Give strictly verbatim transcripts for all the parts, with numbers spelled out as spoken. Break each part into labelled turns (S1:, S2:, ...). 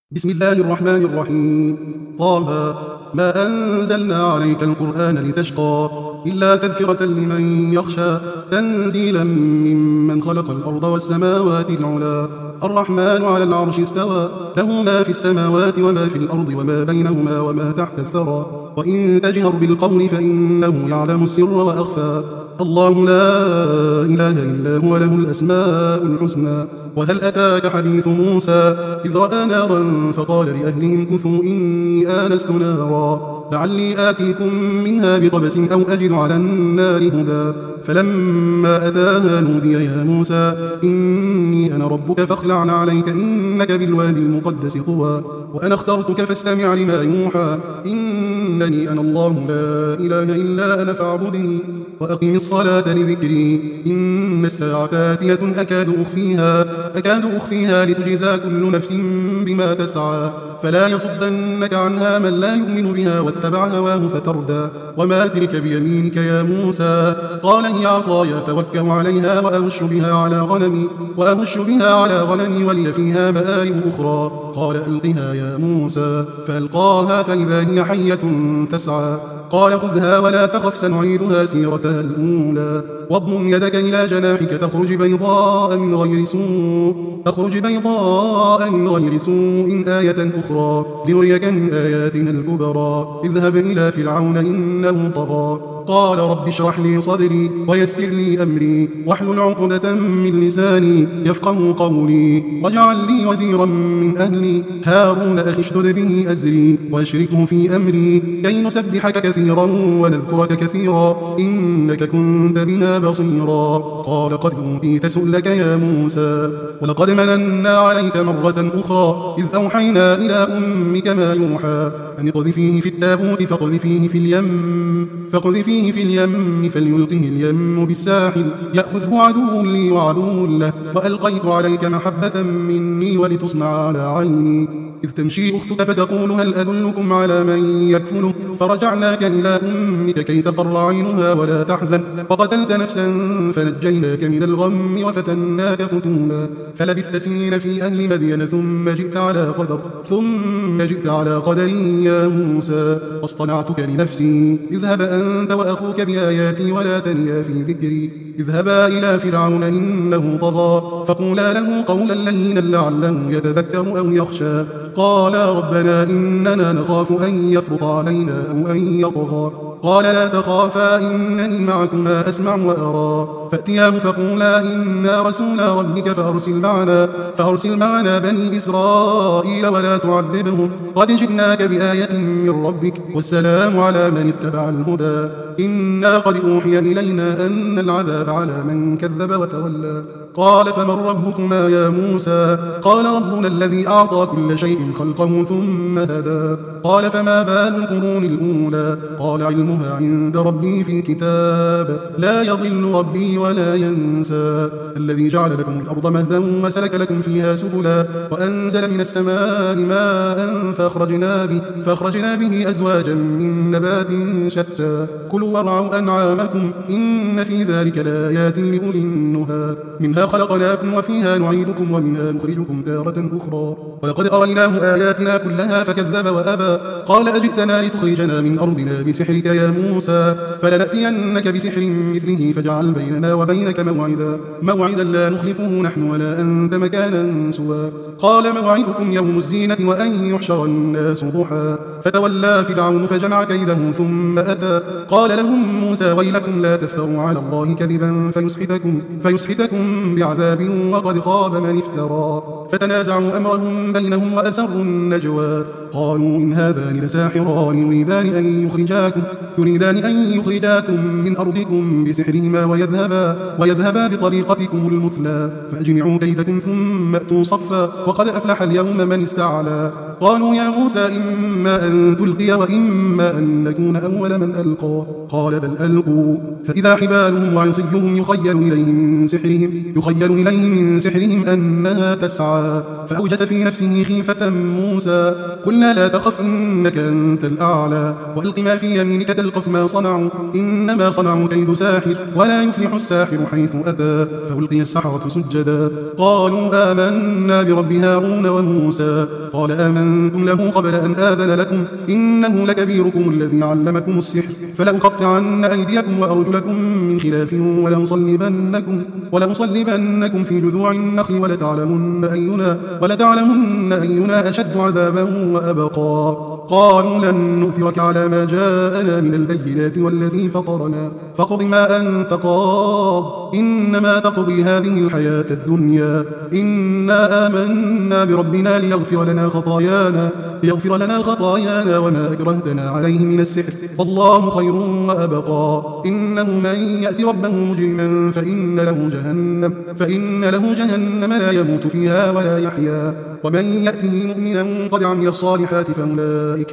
S1: بسم الله الرحمن الرحيم. طه ما أنزلنا عليك القرآن لتشقى إلا تذكرة لمن يخشى تنزيلا ممن خلق الأرض والسماوات العلا الرحمن على العرش استوى له ما في السماوات وما في الأرض وما بينهما وما تحت الثرى وإن تجهر بالقول فإنه يعلم السر وأخفى الله لا إله إلا هو له الأسماء الحسنى. وهل أتاك حديث موسى إذ رأى نارا فقال لأهلهم كثوا إني آنست نارا لعلي آتيكم منها بقبس أو أجد على النار هدى فلما أتاها نودي يا موسى إني أنا ربك فاخلع عليك إنك بالوادي المقدس طوى وأنا اخترتك فاستمع لما يوحى إنني أنا الله لا إله إلا أنا فاعبدني وأقم الصلاة لذكري إن الساعة آتية أكاد أخفيها أكاد أخفيها لتجزى كل نفس بما تسعى فلا يصدنك عنها من لا يؤمن بها واتبع هواه فتردى وما تلك بيمينك يا موسى قال هي عصاي أتوكل عليها وأهش بها على غنمي وأهش بها على غنمي ولي فيها مآرب أخرى قال ألقها يا موسى فألقاها فإذا هي حية تسعى قال خذها ولا تخف سنعيدها سيرتها الأولى واضمم يدك إلى جناحك تخرج بيضاء من غير سوء تخرج بيضاء من غير سوء آية أخرى لنريك من آياتنا الكبرى اذهب إلى فرعون إنه طغى قال رب اشرح لي صدري ويسر لي أمري واحلل عقدة من لساني يفقه قولي واجعل لي وزيرا من أهلي هارون أخي اشدد به أزري واشركه في أمري كي نسبحك كثيرا ونذكرك كثيرا إنك كنت بنا بصيرا قال قد أوتيت سؤلك يا موسى ولقد مننا عليك مرة أخرى إذ أوحينا إلى أمك ما يوحى أن اقذفيه في التابوت فاقذفيه في اليم فاقذفيه في اليم فليلقه اليم بالساحل يأخذه عدو لي وعدو له وألقيت عليك محبة مني ولتصنع على عيني إذ تمشي أختك فتقول هل أدلكم على من يكفله فرجعناك إلى أمك كي تقر عينها ولا تحزن وقتلت نفسا فنجيناك من الغم وفتناك فتونا فلبثت سنين في أهل مدين ثم جئت على قدر ثم جئت على قدر يا موسى واصطنعتك لنفسي اذهب أنت وأخوك بآياتي ولا تنيا في ذكري اذهبا إلى فرعون إنه طغى فقولا له قولا لينا لعله يتذكر أو يخشى قالا ربنا إننا نخاف أن يفرط علينا أو أن يطغى قال لا تخافا إنني معكما أسمع وأرى فأتياه فقولا إنا رسول ربك فأرسل معنا فأرسل معنا بني إسرائيل ولا تعذبهم قد جئناك بآية من ربك والسلام على من اتبع الهدى إنا قد أوحي إلينا أن العذاب على من كذب وتولى قال فمن ربكما يا موسى قال ربنا الذي أعطى كل شيء خلقه ثم هدى قال فما بال القرون الأولى قال علمها عند ربي في كتاب لا يضل ربي ولا ينسى الذي جعل لكم الأرض مهدا وسلك لكم فيها سبلا وأنزل من السماء ماء فأخرجنا به, فأخرجنا به أزواجا من نبات شتى كلوا وارعوا أنعامكم إن في ذلك لآيات لأولي النهى منها خلقناكم وفيها نعيدكم ومنها نخرجكم تارة أخرى ولقد أريناه آياتنا كلها فكذب وأبى قال أجئتنا لتخرجنا من أرضنا بسحرك يا موسى فلنأتينك بسحر مثله فاجعل بيننا وبينك موعدا موعدا لا نخلفه نحن ولا أنت مكانا سوى قال موعدكم يوم الزينة وأن يحشر الناس ضحى فتولى فرعون فجمع كيده ثم أتى قال لهم موسى ويلكم لا تفتروا على الله كذبا فيسحتكم, فيسحتكم بعذاب وقد خاب من افترى فتنازعوا أمرهم بينهم وأسروا النجوى قالوا إن هذان لساحران يريدان أن يخرجاكم يريدان أن يخرجاكم من أرضكم بسحرهما ويذهبا ويذهبا بطريقتكم المثلى فأجمعوا كيدكم ثم أتوا صفا وقد أفلح اليوم من استعلى قالوا يا موسى إما أن تلقي وإما أن نكون أول من ألقى قال بل ألقوا فإذا حبالهم وعصيهم يخيل إليه من سحرهم يخيل إليه من سحرهم أنها تسعى فأوجس في نفسه خيفة موسى كل فقلنا لا تخف إنك أنت الأعلى وألق ما في يمينك تلقف ما صنعوا إنما صنعوا كيد ساحر ولا يفلح الساحر حيث أتى. فألقي السحرة سجدا قالوا آمنا برب هارون وموسى قال آمنتم له قبل أن آذن لكم إنه لكبيركم الذي علمكم السحر فلأقطعن أيديكم وأرجلكم من خلاف ولأصلبنكم, ولأصلبنكم في جذوع النخل ولتعلمن أينا, ولتعلمن أينا أشد عذابا وأبقى. قالوا لن نؤثرك على ما جاءنا من البينات والذي فطرنا فاقض ما أنت قاض إنما تقضي هذه الحياة الدنيا إنا آمنا بربنا ليغفر لنا خطايانا ليغفر لنا خطايانا وما أكرهتنا عليه من السحر والله خير وأبقى. إنه من يأتي ربه مجرما فإن له جهنم فإن له جهنم لا يموت فيها ولا يحيا ومن يأته مؤمنا قد عمل الصالحات فأولئك,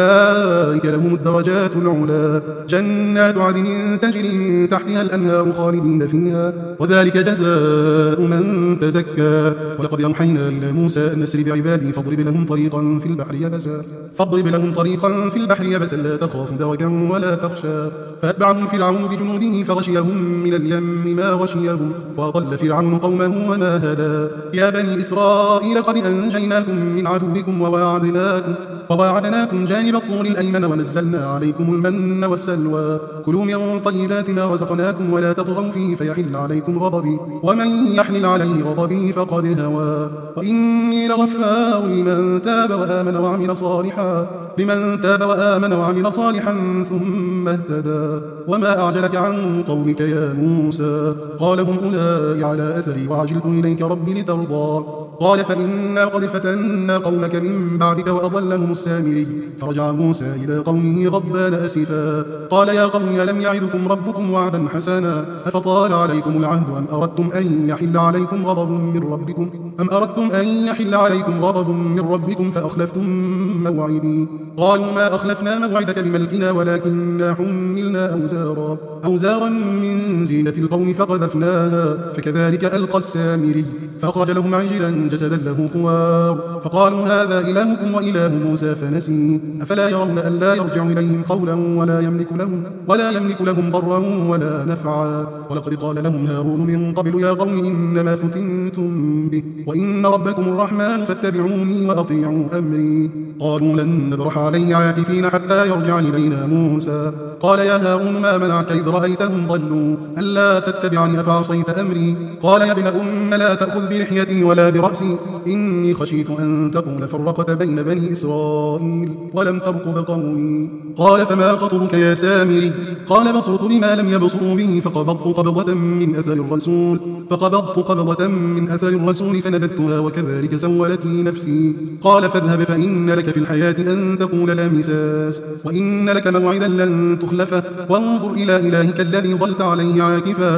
S1: فأولئك لهم الدرجات العلا جنات عدن تجري من تحتها الأنهار خالدين فيها وذلك جزاء من تزكى. ولقد أوحينا إلى موسى أن أسر بعبادي فاضرب لهم طريقا في البحر يبسا فاضرب لهم طريقا في البحر يبسا لا تخاف دركا ولا تخشى. فأتبعهم فرعون بجنوده فغشيهم من اليم ما غشيهم وضل فرعون قومه وما هدى. يا بني إسرائيل قد أنجيناكم من عدوكم وواعدناكم, وواعدناكم جانب الطور الأيمن ونزلنا عليكم المن والسلوى كلوا من طيبات ما رزقناكم ولا تطغوا فيه فيحل عليكم غضبي ومن يحلل عليه غضبي فقد هوى. وإني لغفار لمن تاب وآمن وعمل صالحا لمن تاب وآمن وعمل صالحا ثم اهتدى. وما أعجلك عن قومك يا موسى قال هم أولئك على أثري وعجلت إليك ربي لترضى قال فإنا قد فتنا قومك من بعدك وأضلهم السامري. فرجع موسى إلى قومه غضبان أسفا قال يا قوم ألم يعدكم ربكم وعدا حسنا أفطال عليكم العهد أم أردتم أن يحل عليكم غضب من ربكم أم أردتم أن يحل عليكم غضب من ربكم فأخلفتم موعدي. قالوا ما أخلفنا موعدك بملكنا ولكننا حملنا أوزارا أوزارا من زينة القوم فقذفناها فكذلك ألقى السامري فأخرج لهم عجلا جسدا له خوار فقالوا هذا إلهكم وإله موسى فنسي أفلا يرون أن لا يرجع إليهم قولا ولا يملك لهم ولا يملك لهم ضرا ولا نفعا. ولقد قال لهم هارون من قبل يا قوم إنما فتنتم به وإن ربكم الرحمن فاتبعوني وأطيعوا أمري. قالوا لن نبرح عليه عاكفين حتى يرجع إلينا موسى قال يا هارون ما منعك إذ رأيتهم ضلوا ألا تتبعني أفعصيت أمري قال يا ابن أم لا تأخذ بلحيتي ولا برأسي إني خشيت أن تقول فرقت بين بني إسرائيل ولم ترقب قولي. قال فما خطبك يا سامري قال بصرت بما لم يبصروا به فقبضت قبضة من أثر الرسول فقبضت قبضة من أثر الرسول فنبذتها وكذلك سولت لي نفسي. قال فاذهب فإن لك في الحياة أن تقول لا مساس وإن لك موعدا لن تخلفه وانظر إلى إلهك الذي ظلت عليه عاكفا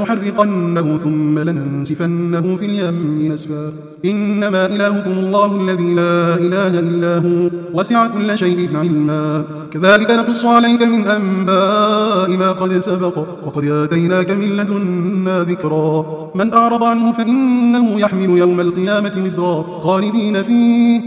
S1: لنحرقنه ثم لننسفنه في اليم نسفا إنما إلهكم الله الذي لا إله إلا هو وسع كل شيء علما كذلك نقص عليك من أنباء ما قد سبق وقد آتيناك من لدنا ذكرا. من أعرض عنه فإنه يحمل يوم القيامة وزرا خالدين فيه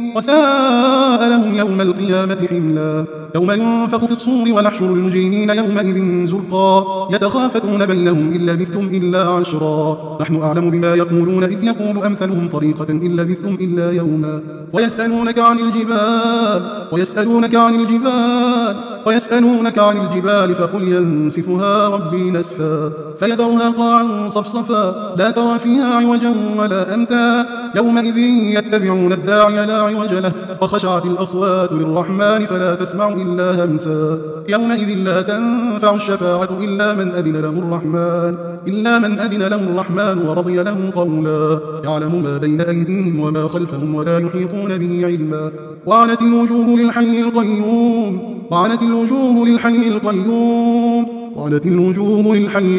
S1: وساء لهم يوم القيامة حملا. يوم ينفخ في الصور ونحشر المجرمين يومئذ زرقا يتخافتون بينهم إن لبثتم إلا عشرا نحن أعلم بما يقولون إذ يقول أمثلهم طريقة إن لبثتم إلا يوما. ويسألونك عن الجبال ويسألونك عن الجبال ويسألونك عن الجبال فقل ينسفها ربي نسفا فيذرها قاعا صفصفا لا ترى فيها عوجا ولا أمتا يومئذ يتبعون الداعي لا عوج له وخشعت الأصوات للرحمن فلا تسمع إلا همسا. يومئذ لا تنفع الشفاعة إلا من أذن له الرحمن إلا من أذن له الرحمن ورضي له قولا. يعلم ما بين أيديهم وما خلفهم ولا يحيطون به علما. وعنت الوجوه للحي القيوم وعنت الوجوه للحي القيوم وعنت الوجوه للحي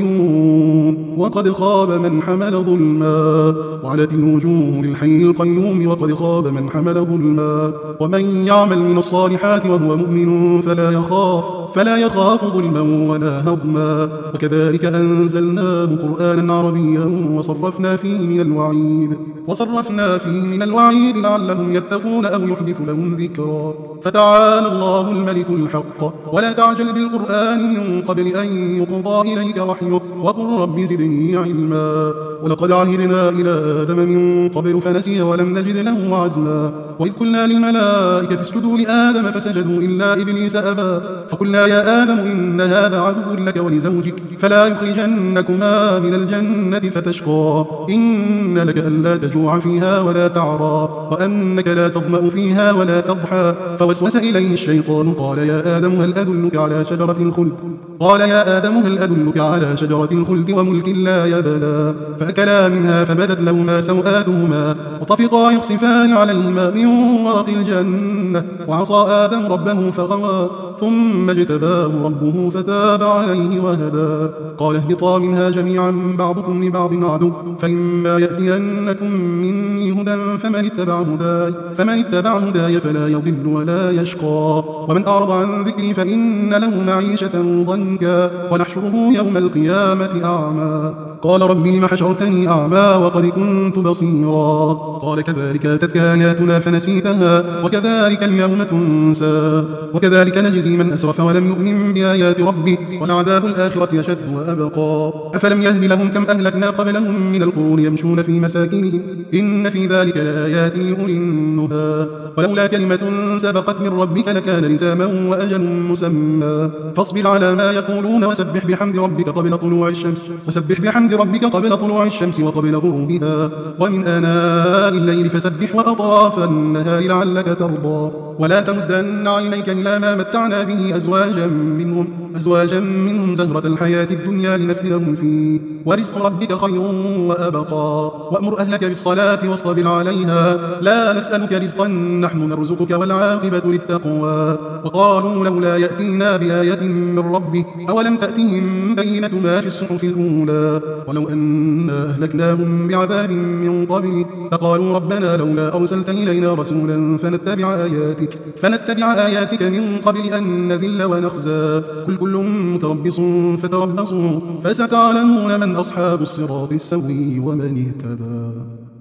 S1: القيوم وقد خاب من حمل ظلما. وعنت الوجوه للحي القيوم وقد خاب من حمل ظلما. ومن يعمل من الصالحات وهو مؤمن فلا يخاف فلا يخاف ظلما ولا هضما. وكذلك أنزلناه قرآنا عربيا وصرفنا فيه من الوعيد وصرفنا فيه من الوعيد لعلهم يتقون أو يحدث لهم ذكرا. فتعالى الله الملك الحق ولا تعجل بالقرآن من قبل أن يقضى إليك وحيه وقل رب زدني علما. ولقد عهدنا إلى آدم من قبل فنسي ولم نجد له عزما. وإذ قلنا للملائكة اسجدوا لآدم فسجدوا إلا إبليس أبى فقلنا يا آدم إن هذا عدو لك ولزوجك فلا يخرجنكما من الجنة فتشقى. إن لك ألا تجوع فيها ولا تعرى وأنك لا تظمأ فيها ولا تضحى. فوسوس إليه الشيطان قال يا آدم هل أدلك على شجرة الخلد قال يا آدم هل أدلك على شجرة الخلد وملك لا يبلى. فأكلا منها فبدت لهما سوآتهما وطفقا يخصفان عليهما من ورق الجنة وعصى آدم ربه فغوى ثم اجتباه ربه فتاب عليه وهدى. قال اهبطا منها جميعا بعضكم لبعض عدو فإما يأتينكم مني هدى فمن اتبع هداي فمن اتبع هداي فلا يضل ولا يشقى. ومن أعرض عن ذكري فإن له معيشة ضنكا ونحشره يوم القيامة أعمى. قال رب لم حشرتني أعمى وقد كنت بصيرا. قال كذلك أتتك آياتنا فنسيتها وكذلك اليوم تنسى. وكذلك نجزي من أسرف ولم يؤمن بآيات ربه ولعذاب الآخرة أشد وأبقى. أفلم يهد لهم كم أهلكنا قبلهم من القرون يمشون في مساكنهم إن في ذلك لآيات لأولي النهى. ولولا كلمة سبقت من ربك لكان لزاما وأجل مسمى. فاصبر على ما يقولون وسبح بحمد ربك قبل طلوع الشمس وسبح بحمد ربك قبل طلوع الشمس وقبل غروبها ومن آناء الليل فسبح وأطراف النهار لعلك ترضى. ولا تمدن عينيك إلى ما متعنا به أزواجا منهم أزواجا منهم زهرة الحياة الدنيا لنفتنهم فيه ورزق ربك خير وأبقى. وأمر أهلك بالصلاة واصطبر عليها لا نسألك رزقا نحن نرزقك والعاقبة للتقوى. وقالوا لولا يأتينا بآية من ربه أولم تأتهم بينة ما في الصحف الأولى ولو أنا أهلكناهم بعذاب من قبل فقالوا ربنا لولا أرسلت إلينا رسولا فنتبع آياتك فنتبع آياتك من قبل أن نذل ونخزى. قل كل متربص فتربصوا فستعلمون من أصحاب الصراط السوي ومن اهتدى.